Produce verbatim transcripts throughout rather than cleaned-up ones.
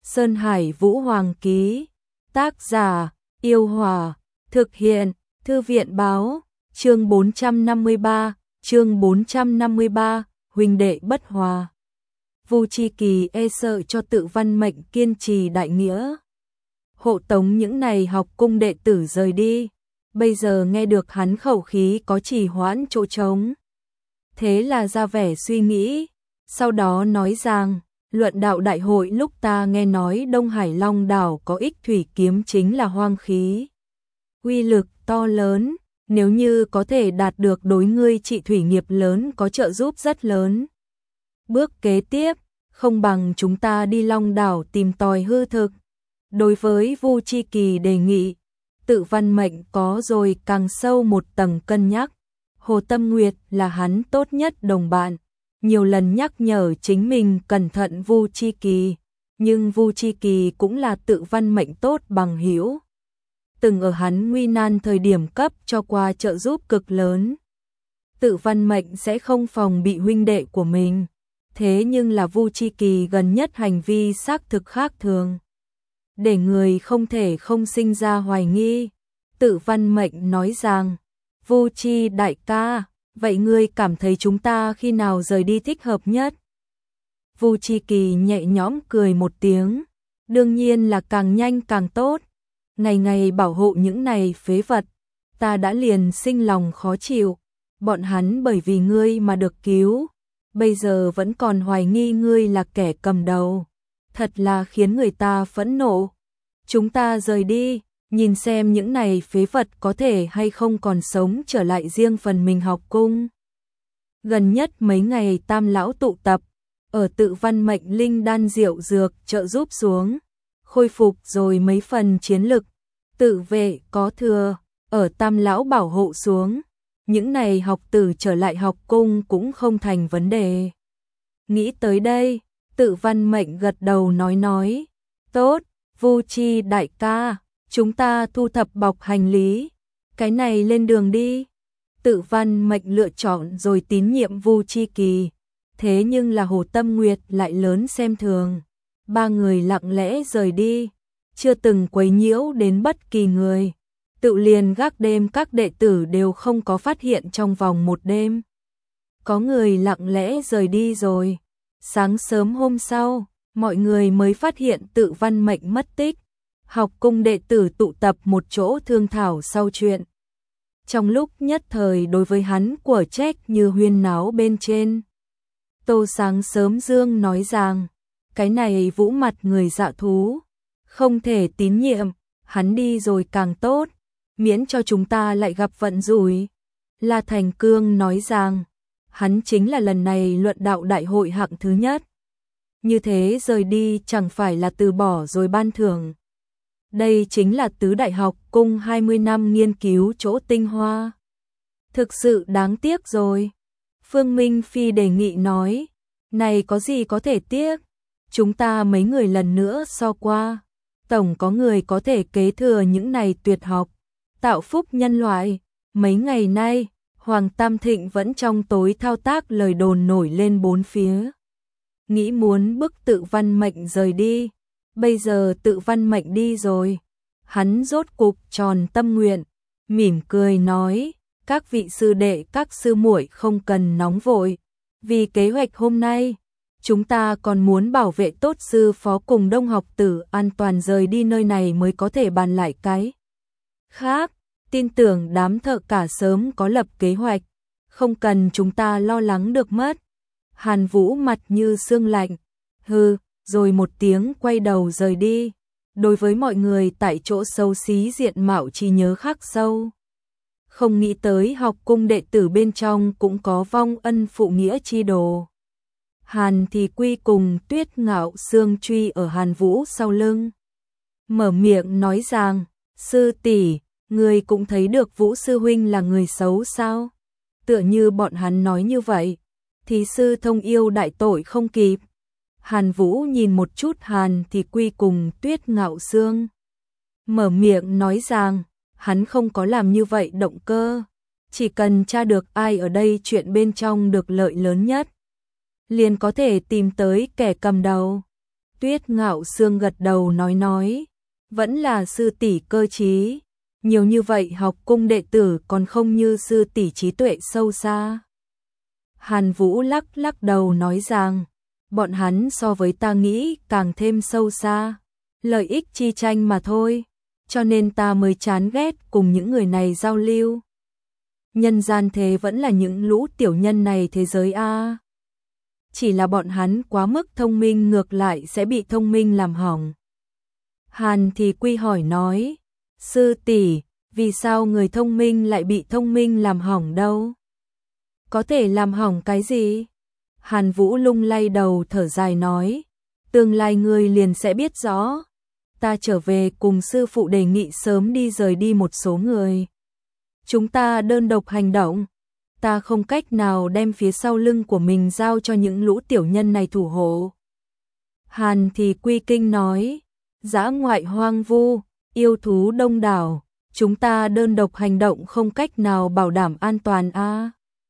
Sơn Hải Vũ Hoàng ký. Tác giả: Yêu Hòa. Thực hiện: Thư viện báo. Chương bốn trăm năm mươi ba, chương bốn trăm năm mươi ba, huynh đệ bất hòa. Vu Chi Kỳ e sợ cho Tự Văn Mệnh kiên trì đại nghĩa, hộ tống những này học cung đệ tử rời đi. Bây giờ nghe được hắn khẩu khí có trì hoãn chỗ trống, thế là ra vẻ suy nghĩ, sau đó nói rằng, luận đạo đại hội lúc ta nghe nói Đông Hải Long đảo có ích thủy kiếm chính là hoang khí, uy lực to lớn, nếu như có thể đạt được đối ngươi trị thủy nghiệp lớn có trợ giúp rất lớn. Bước kế tiếp, không bằng chúng ta đi Long đảo tìm tòi hư thực. Đối với Vu Chi Kỳ đề nghị, Tự Văn Mệnh có rồi càng sâu một tầng cân nhắc. Hồ Tâm Nguyệt là hắn tốt nhất đồng bạn, nhiều lần nhắc nhở chính mình cẩn thận Vu Chi Kỳ, nhưng Vu Chi Kỳ cũng là Tự Văn Mệnh tốt bằng hữu, từng ở hắn nguy nan thời điểm cấp cho qua trợ giúp cực lớn. Tự Văn Mệnh sẽ không phòng bị huynh đệ của mình, thế nhưng là Vu Chi Kỳ gần nhất hành vi xác thực khác thường, để người không thể không sinh ra hoài nghi. Tự Văn Mệnh nói rằng, Vu Chi đại ca, vậy ngươi cảm thấy chúng ta khi nào rời đi thích hợp nhất? Vu Chi Kỳ nhẹ nhõm cười một tiếng, đương nhiên là càng nhanh càng tốt. Ngày ngày bảo hộ những này phế vật, ta đã liền sinh lòng khó chịu. Bọn hắn bởi vì ngươi mà được cứu, bây giờ vẫn còn hoài nghi ngươi là kẻ cầm đầu, thật là khiến người ta phẫn nộ. Chúng ta rời đi, nhìn xem những này phế vật có thể hay không còn sống trở lại riêng phần mình học cung. Gần nhất mấy ngày Tam lão tụ tập, ở Tự Văn Mệnh linh đan diệu dược trợ giúp xuống, khôi phục rồi mấy phần chiến lực, tự vệ có thừa, ở Tam lão bảo hộ xuống, những này học tử trở lại học cung cũng không thành vấn đề. Nghĩ tới đây, Tự Văn Mệnh gật đầu nói nói, tốt, Vu Chi đại ca, chúng ta thu thập bọc hành lý, cái này lên đường đi. Tự Văn Mệnh lựa chọn rồi tín nhiệm Vu Chi Kỳ, thế nhưng là Hồ Tâm Nguyệt lại lớn xem thường. Ba người lặng lẽ rời đi, chưa từng quấy nhiễu đến bất kỳ người. Tự liền gác đêm các đệ tử đều không có phát hiện trong vòng một đêm. Có người lặng lẽ rời đi rồi. Sáng sớm hôm sau, mọi người mới phát hiện Tự Văn Mệnh mất tích. Học cung đệ tử tụ tập một chỗ thương thảo sau chuyện. Trong lúc nhất thời đối với hắn của trách như huyên náo bên trên. Tô Sáng Sớm Dương nói rằng, cái này Vũ mặt người dạ thú, không thể tín nhiệm, hắn đi rồi càng tốt, miễn cho chúng ta lại gặp vận rủi. La Thành Cương nói rằng, hắn chính là lần này luận đạo đại hội hạng thứ nhất. Như thế rời đi chẳng phải là từ bỏ rồi ban thưởng. Đây chính là tứ đại học cung hai mươi năm nghiên cứu chỗ tinh hoa. Thực sự đáng tiếc rồi. Phương Minh Phi đề nghị nói, này có gì có thể tiếc, chúng ta mấy người lần nữa so qua, tổng có người có thể kế thừa những này tuyệt học, tạo phúc nhân loại. Mấy ngày nay, Hoàng Tam Thịnh vẫn trong tối thao tác lời đồn nổi lên bốn phía, nghĩ muốn bức Tự Văn Mệnh rời đi. Bây giờ Tự Văn Mệnh đi rồi, hắn rốt cục tròn tâm nguyện, mỉm cười nói, các vị sư đệ các sư muội không cần nóng vội, vì kế hoạch hôm nay, chúng ta còn muốn bảo vệ tốt sư phó cùng đông học tử an toàn rời đi nơi này mới có thể bàn lại cái khác. Tin tưởng đám thợ cả sớm có lập kế hoạch, không cần chúng ta lo lắng được mất. Hàn Vũ mặt như sương lạnh, hừ, rồi một tiếng quay đầu rời đi. Đối với mọi người tại chỗ xấu xí diện mạo trí nhớ khắc sâu. Không nghĩ tới học cung đệ tử bên trong cũng có vong ân phụ nghĩa chi đồ. Hàn Thì Quy cùng Tuyết Ngạo Sương truy ở Hàn Vũ sau lưng, mở miệng nói rằng, sư tỷ, người cũng thấy được Vũ sư huynh là người xấu sao? Tựa như bọn hắn nói như vậy, thì sư thông yêu đại tội không kịp. Hàn Vũ nhìn một chút Hàn Thì Quy cùng Tuyết Ngạo Sương, mở miệng nói rằng, hắn không có làm như vậy động cơ, chỉ cần tra được ai ở đây chuyện bên trong được lợi lớn nhất, liền có thể tìm tới kẻ cầm đầu. Tuyết Ngạo Sương gật đầu nói nói, vẫn là sư tỷ cơ trí, nhiều như vậy học cung đệ tử còn không như sư tỷ trí tuệ sâu xa. Hàn Vũ lắc lắc đầu nói rằng, bọn hắn so với ta nghĩ càng thêm sâu xa, lợi ích chi tranh mà thôi, cho nên ta mới chán ghét cùng những người này giao lưu. Nhân gian thế vẫn là những lũ tiểu nhân này thế giới a. Chỉ là bọn hắn quá mức thông minh ngược lại sẽ bị thông minh làm hỏng. Hàn Thì Quy hỏi nói, sư tỷ, vì sao người thông minh lại bị thông minh làm hỏng đâu? Có thể làm hỏng cái gì? Hàn Vũ lung lay đầu thở dài nói, tương lai người liền sẽ biết rõ. Ta trở về cùng sư phụ đề nghị sớm đi rời đi một số người. Chúng ta đơn độc hành động. Ta không cách nào đem phía sau lưng của mình giao cho những lũ tiểu nhân này thủ hộ. Hàn Thì Quy kinh nói, dã ngoại hoang vu, yêu thú đông đảo, chúng ta đơn độc hành động không cách nào bảo đảm an toàn a. À.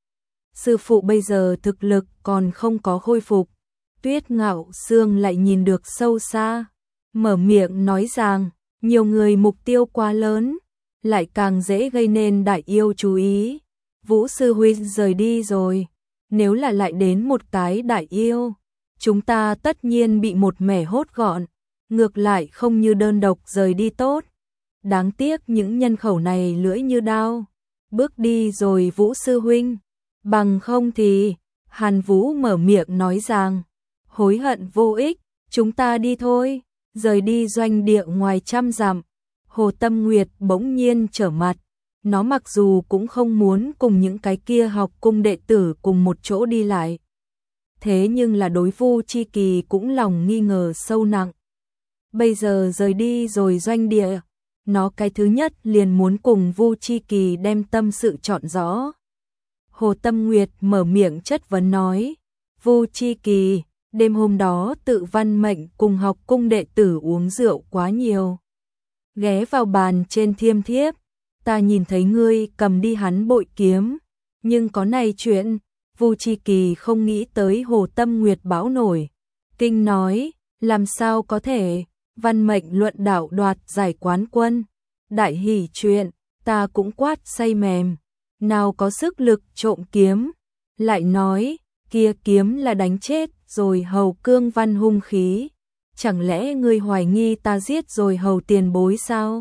Sư phụ bây giờ thực lực còn không có khôi phục. Tuyết Ngạo Sương lại nhìn được sâu xa, mở miệng nói rằng, nhiều người mục tiêu quá lớn, lại càng dễ gây nên đại yêu chú ý. Vũ sư huynh rời đi rồi, nếu là lại đến một cái đại yêu, chúng ta tất nhiên bị một mẻ hốt gọn, ngược lại không như đơn độc rời đi tốt. Đáng tiếc những nhân khẩu này lưỡi như đao, bước đi rồi Vũ sư huynh, bằng không thì, Hàn Vũ mở miệng nói rằng, hối hận vô ích, chúng ta đi thôi, rời đi doanh địa ngoài trăm dặm. Hồ Tâm Nguyệt bỗng nhiên trở mặt. Nó mặc dù cũng không muốn cùng những cái kia học cung đệ tử cùng một chỗ đi lại. Thế nhưng là đối Vu Chi Kỳ cũng lòng nghi ngờ sâu nặng. Bây giờ rời đi rồi doanh địa, nó cái thứ nhất liền muốn cùng Vu Chi Kỳ đem tâm sự chọn rõ. Hồ Tâm Nguyệt mở miệng chất vấn nói, Vu Chi Kỳ, đêm hôm đó tự văn mệnh cùng học cung đệ tử uống rượu quá nhiều. Ghé vào bàn trên thiêm thiếp, ta nhìn thấy ngươi cầm đi hắn bội kiếm, nhưng có này chuyện, Vu Chi Kỳ không nghĩ tới Hồ Tâm Nguyệt báo nổi. Kinh nói, làm sao có thể, văn mệnh luận đạo đoạt giải quán quân, đại hỷ chuyện, ta cũng quát say mềm, nào có sức lực trộm kiếm, lại nói, kia kiếm là đánh chết rồi hầu cương văn hung khí, chẳng lẽ ngươi hoài nghi ta giết rồi hầu tiền bối sao?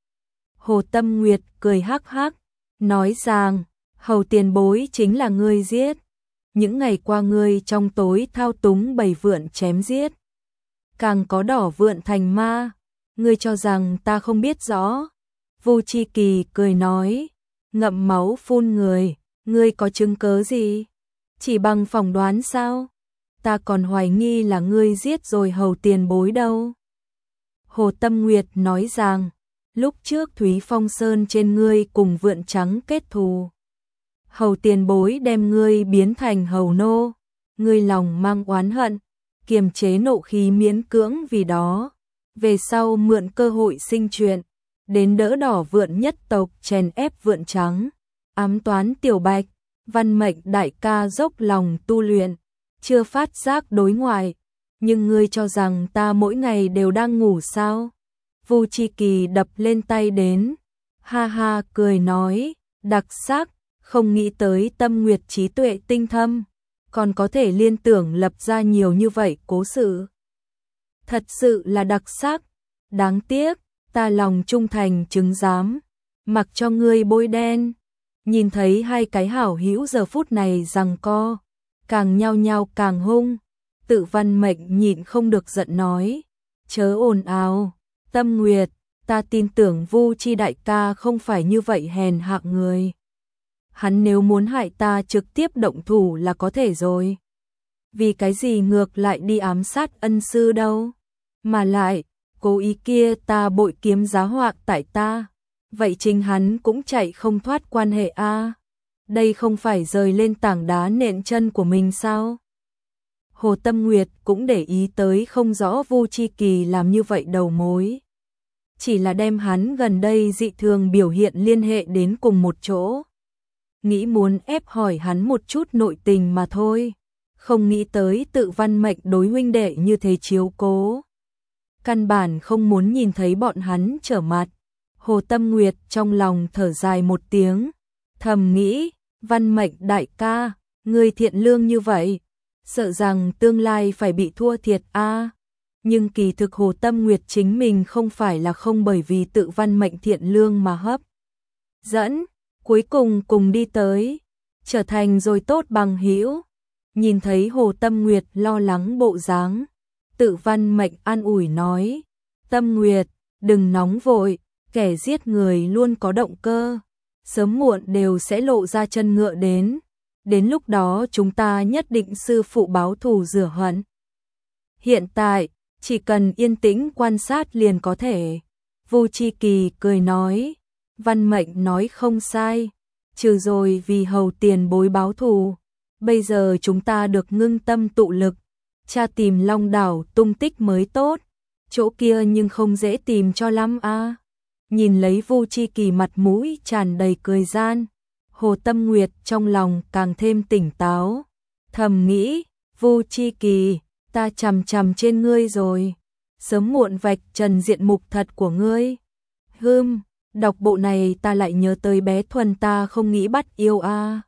Hồ Tâm Nguyệt cười hắc hắc, nói rằng, hầu tiền bối chính là ngươi giết. Những ngày qua ngươi trong tối thao túng bầy vượn chém giết. Càng có đỏ vượn thành ma, ngươi cho rằng ta không biết rõ. Vu Chi Kỳ cười nói, ngậm máu phun người, ngươi có chứng cớ gì? Chỉ bằng phỏng đoán sao? Ta còn hoài nghi là ngươi giết rồi hầu tiền bối đâu. Hồ Tâm Nguyệt nói rằng, lúc trước Thúy Phong Sơn trên ngươi cùng vượn trắng kết thù. Hầu tiền bối đem ngươi biến thành hầu nô, ngươi lòng mang oán hận, kiềm chế nộ khí miễn cưỡng vì đó. Về sau mượn cơ hội sinh chuyện, đến đỡ đỏ vượn nhất tộc chèn ép vượn trắng, ám toán tiểu bạch, văn mệnh đại ca dốc lòng tu luyện, chưa phát giác đối ngoại, nhưng ngươi cho rằng ta mỗi ngày đều đang ngủ sao? Vu Chi Kỳ đập lên tay đến, ha ha cười nói, đặc sắc, không nghĩ tới Tâm Nguyệt trí tuệ tinh thâm, còn có thể liên tưởng lập ra nhiều như vậy cố sự. Thật sự là đặc sắc, đáng tiếc, ta lòng trung thành chứng giám, mặc cho ngươi bôi đen. Nhìn thấy hai cái hảo hữu giờ phút này giằng co, càng nhao nhao càng hung, Tự Văn Mệnh nhịn không được giận nói, chớ ồn ào, Tâm Nguyệt, ta tin tưởng Vu Chi đại ca không phải như vậy hèn hạ người. Hắn nếu muốn hại ta trực tiếp động thủ là có thể rồi. Vì cái gì ngược lại đi ám sát ân sư đâu? Mà lại, cố ý kia ta bội kiếm giá họa tại ta. Vậy chính hắn cũng chạy không thoát quan hệ a. Đây không phải rời lên tảng đá nện chân của mình sao? Hồ Tâm Nguyệt cũng để ý tới không rõ Vu Chi Kỳ làm như vậy đầu mối. Chỉ là đem hắn gần đây dị thường biểu hiện liên hệ đến cùng một chỗ. Nghĩ muốn ép hỏi hắn một chút nội tình mà thôi. Không nghĩ tới Tự Văn Mệnh đối huynh đệ như thế chiếu cố. căn bản không muốn nhìn thấy bọn hắn trở mặt. Hồ Tâm Nguyệt trong lòng thở dài một tiếng, thầm nghĩ, Văn Mệnh đại ca, ngươi thiện lương như vậy, sợ rằng tương lai phải bị thua thiệt a. Nhưng kỳ thực Hồ Tâm Nguyệt chính mình không phải là không bởi vì tự Văn Mệnh thiện lương mà hấp dẫn, cuối cùng cùng đi tới, trở thành rồi tốt bằng hữu. Nhìn thấy Hồ Tâm Nguyệt lo lắng bộ dáng, tự Văn Mệnh an ủi nói, Tâm Nguyệt, đừng nóng vội, kẻ giết người luôn có động cơ, sớm muộn đều sẽ lộ ra chân ngựa đến, đến lúc đó chúng ta nhất định sư phụ báo thù rửa hận. Hiện tại, chỉ cần yên tĩnh quan sát liền có thể. Vu Chi Kỳ cười nói, Văn Mệnh nói không sai, trừ rồi vì hầu tiền bối báo thù, bây giờ chúng ta được ngưng tâm tụ lực, tra tìm Long đảo tung tích mới tốt, chỗ kia nhưng không dễ tìm cho lắm a. Nhìn lấy Vu Chi Kỳ mặt mũi tràn đầy cười gian, Hồ Tâm Nguyệt trong lòng càng thêm tỉnh táo, thầm nghĩ, Vu Chi Kỳ, ta chằm chằm trên ngươi rồi, sớm muộn vạch trần diện mục thật của ngươi. Hừm, đọc bộ này ta lại nhớ tới bé Thuần ta không nghĩ bắt yêu a.